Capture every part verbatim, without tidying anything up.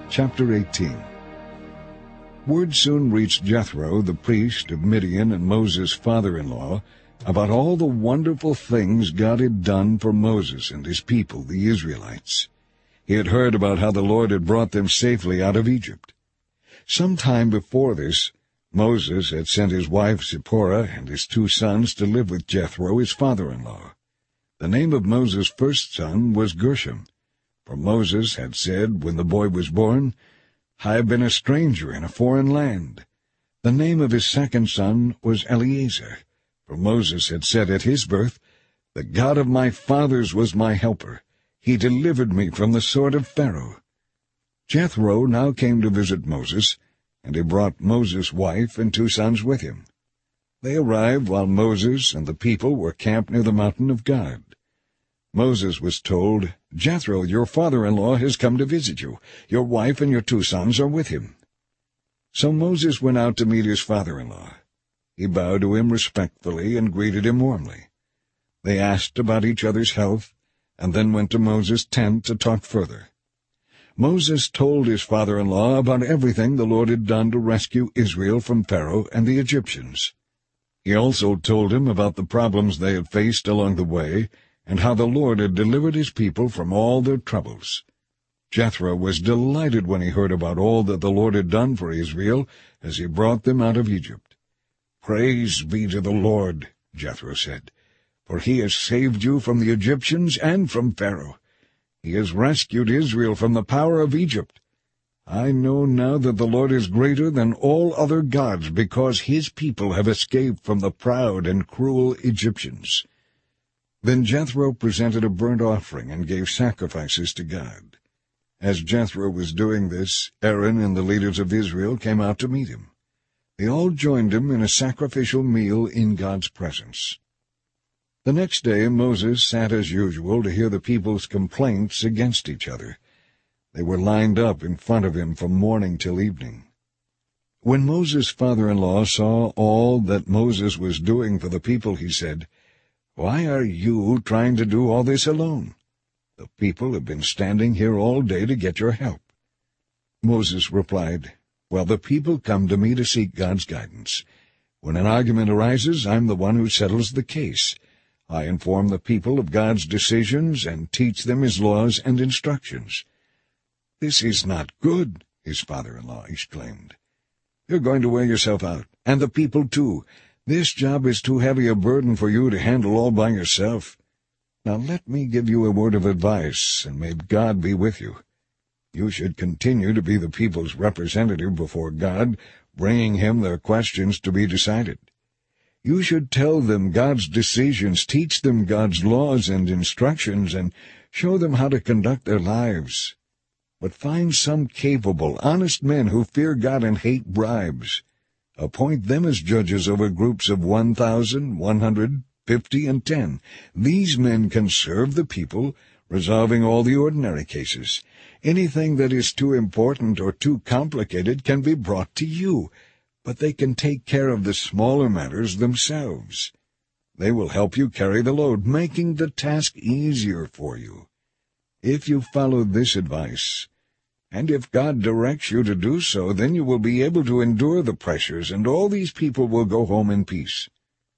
Chapter eighteen. Word soon reached Jethro, the priest of Midian and Moses' father-in-law, about all the wonderful things God had done for Moses and his people, the Israelites. He had heard about how the Lord had brought them safely out of Egypt. Some time before this, Moses had sent his wife Zipporah and his two sons to live with Jethro, his father-in-law. The name of Moses' first son was Gershom, for Moses had said when the boy was born, "I have been a stranger in a foreign land." The name of his second son was Eleazar, for Moses had said at his birth, "The God of my fathers was my helper. He delivered me from the sword of Pharaoh." Jethro now came to visit Moses, and he brought Moses' wife and two sons with him. They arrived while Moses and the people were camped near the mountain of God. Moses was told, "Jethro, your father-in-law, has come to visit you. Your wife and your two sons are with him." So Moses went out to meet his father-in-law. He bowed to him respectfully and greeted him warmly. They asked about each other's health, and then went to Moses' tent to talk further. Moses told his father-in-law about everything the Lord had done to rescue Israel from Pharaoh and the Egyptians. He also told him about the problems they had faced along the way, and how the Lord had delivered his people from all their troubles. Jethro was delighted when he heard about all that the Lord had done for Israel as he brought them out of Egypt. "Praise be to the Lord," Jethro said, "for he has saved you from the Egyptians and from Pharaoh. He has rescued Israel from the power of Egypt. I know now that the Lord is greater than all other gods, because his people have escaped from the proud and cruel Egyptians." Then Jethro presented a burnt offering and gave sacrifices to God. As Jethro was doing this, Aaron and the leaders of Israel came out to meet him. They all joined him in a sacrificial meal in God's presence. The next day Moses sat as usual to hear the people's complaints against each other. They were lined up in front of him from morning till evening. When Moses' father-in-law saw all that Moses was doing for the people, he said, "Why are you trying to do all this alone? The people have been standing here all day to get your help." Moses replied, "Well, the people come to me to seek God's guidance. When an argument arises, I'm the one who settles the case. I inform the people of God's decisions and teach them his laws and instructions." "This is not good," his father-in-law exclaimed. "You're going to wear yourself out, and the people too. This job is too heavy a burden for you to handle all by yourself. Now let me give you a word of advice, and may God be with you. You should continue to be the people's representative before God, bringing him their questions to be decided. You should tell them God's decisions, teach them God's laws and instructions, and show them how to conduct their lives. But find some capable, honest men who fear God and hate bribes. Appoint them as judges over groups of one thousand, one hundred, fifty, and ten. These men can serve the people, resolving all the ordinary cases. Anything that is too important or too complicated can be brought to you, but they can take care of the smaller matters themselves. They will help you carry the load, making the task easier for you. If you follow this advice, and if God directs you to do so, then you will be able to endure the pressures, and all these people will go home in peace."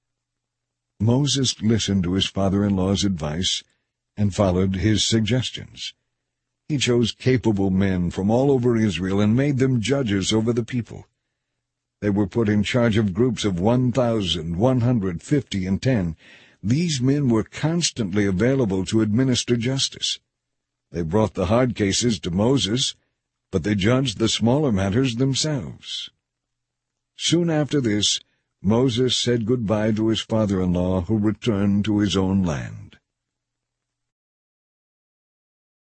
Moses listened to his father-in-law's advice and followed his suggestions. He chose capable men from all over Israel and made them judges over the people. They were put in charge of groups of one thousand, one hundred, fifty, and ten. These men were constantly available to administer justice. They brought the hard cases to Moses, but they judged the smaller matters themselves. Soon after this, Moses said goodbye to his father-in-law, who returned to his own land.